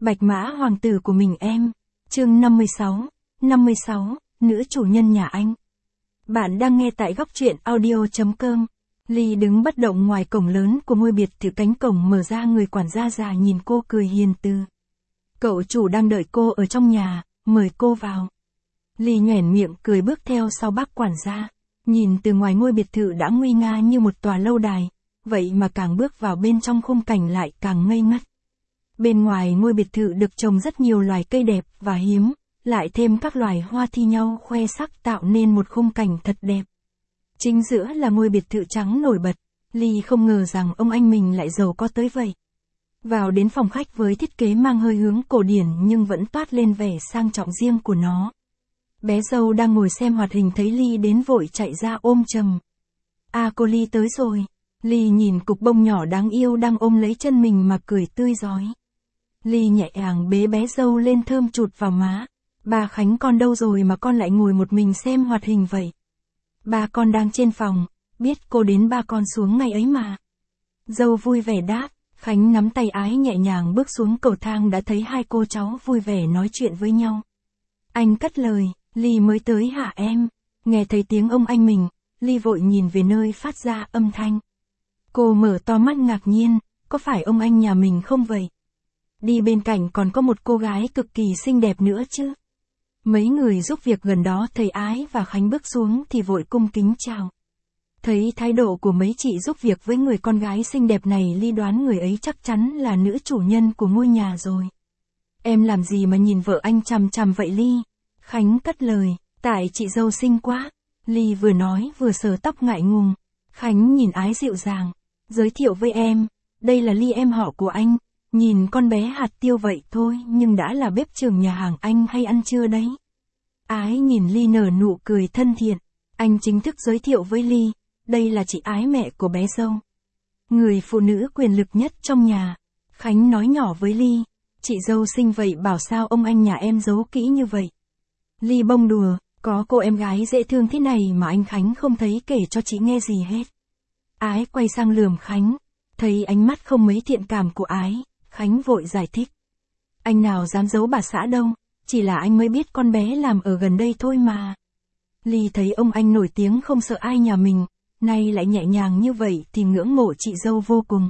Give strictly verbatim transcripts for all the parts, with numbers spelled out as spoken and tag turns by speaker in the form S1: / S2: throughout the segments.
S1: Bạch Mã hoàng tử của mình em. Chương năm mươi sáu. năm mươi sáu, nữ chủ nhân nhà anh. Bạn đang nghe tại góc truyện audio chấm com. Ly đứng bất động ngoài cổng lớn của ngôi biệt thự, cánh cổng mở ra, người quản gia già nhìn cô cười hiền từ. Cậu chủ đang đợi cô ở trong nhà, mời cô vào. Ly nhoẻn miệng cười bước theo sau bác quản gia. Nhìn từ ngoài, ngôi biệt thự đã nguy nga như một tòa lâu đài, vậy mà càng bước vào bên trong khung cảnh lại càng ngây ngất. Bên ngoài ngôi biệt thự được trồng rất nhiều loài cây đẹp và hiếm, lại thêm các loài hoa thi nhau khoe sắc tạo nên một khung cảnh thật đẹp. Chính giữa là ngôi biệt thự trắng nổi bật, Ly không ngờ rằng ông anh mình lại giàu có tới vậy. Vào đến phòng khách với thiết kế mang hơi hướng cổ điển nhưng vẫn toát lên vẻ sang trọng riêng của nó. Bé dâu đang ngồi xem hoạt hình thấy Ly đến vội chạy ra ôm chầm. À, cô Ly tới rồi. Ly nhìn cục bông nhỏ đáng yêu đang ôm lấy chân mình mà cười tươi rói. Ly nhẹ nhàng bế bé dâu lên thơm chụt vào má. Bà Khánh con đâu rồi mà con lại ngồi một mình xem hoạt hình vậy? Ba con đang trên phòng, biết cô đến ba con xuống ngày ấy mà. Dâu vui vẻ đáp. Khánh nắm tay Ái nhẹ nhàng bước xuống cầu thang đã thấy hai cô cháu vui vẻ nói chuyện với nhau. Anh cất lời, Ly mới tới hả em? Nghe thấy tiếng ông anh mình, Ly vội nhìn về nơi phát ra âm thanh. Cô mở to mắt ngạc nhiên, có phải ông anh nhà mình không vậy? Đi bên cạnh còn có một cô gái cực kỳ xinh đẹp nữa chứ. Mấy người giúp việc gần đó thấy Ái và Khánh bước xuống thì vội cung kính chào. Thấy thái độ của mấy chị giúp việc với người con gái xinh đẹp này, Ly đoán người ấy chắc chắn là nữ chủ nhân của ngôi nhà rồi. Em làm gì mà nhìn vợ anh chằm chằm vậy Ly? Khánh cất lời, tại chị dâu xinh quá. Ly vừa nói vừa sờ tóc ngại ngùng. Khánh nhìn Ái dịu dàng, giới thiệu với em, đây là Ly em họ của anh. Nhìn con bé hạt tiêu vậy thôi nhưng đã là bếp trưởng nhà hàng anh hay ăn trưa đấy. Ái nhìn Ly nở nụ cười thân thiện. Anh chính thức giới thiệu với Ly, đây là chị Ái, mẹ của bé dâu. Người phụ nữ quyền lực nhất trong nhà. Khánh nói nhỏ với Ly, chị dâu xinh vậy bảo sao ông anh nhà em giấu kỹ như vậy? Ly bông đùa, có cô em gái dễ thương thế này mà anh Khánh không thấy kể cho chị nghe gì hết. Ái quay sang lườm Khánh, thấy ánh mắt không mấy thiện cảm của Ái, Khánh vội giải thích. Anh nào dám giấu bà xã đâu, chỉ là anh mới biết con bé làm ở gần đây thôi mà. Ly thấy ông anh nổi tiếng không sợ ai nhà mình, nay lại nhẹ nhàng như vậy thì ngưỡng mộ chị dâu vô cùng.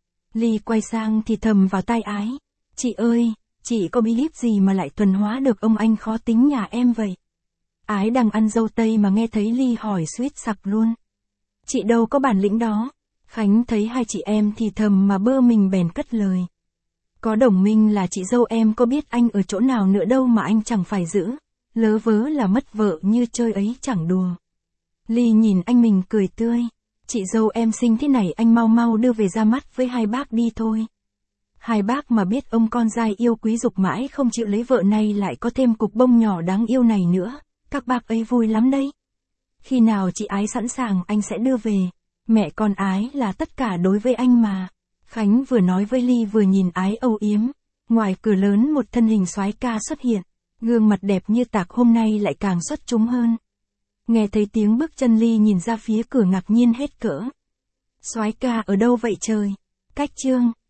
S1: Ly quay sang thì thầm vào tai Ái, chị ơi, chị có bí kíp gì mà lại thuần hóa được ông anh khó tính nhà em vậy? Ái đang ăn dâu tây mà nghe thấy Ly hỏi suýt sặc luôn. Chị đâu có bản lĩnh đó. Khánh thấy hai chị em thì thầm mà bơ mình bèn cất lời. Có đồng minh là chị dâu em có biết anh ở chỗ nào nữa đâu mà anh chẳng phải giữ. Lớ vớ là mất vợ như chơi ấy chẳng đùa. Ly nhìn anh mình cười tươi. Chị dâu em xinh thế này anh mau mau đưa về ra mắt với hai bác đi thôi. Hai bác mà biết ông con dai yêu quý dục mãi không chịu lấy vợ này lại có thêm cục bông nhỏ đáng yêu này nữa, các bác ấy vui lắm đấy. Khi nào chị Ái sẵn sàng anh sẽ đưa về. Mẹ con Ái là tất cả đối với anh mà. Khánh vừa nói với Ly vừa nhìn Ái âu yếm. Ngoài cửa lớn một thân hình soái ca xuất hiện. Gương mặt đẹp như tạc hôm nay lại càng xuất chúng hơn. Nghe thấy tiếng bước chân, Ly nhìn ra phía cửa ngạc nhiên hết cỡ. Soái ca ở đâu vậy trời? Cách chương.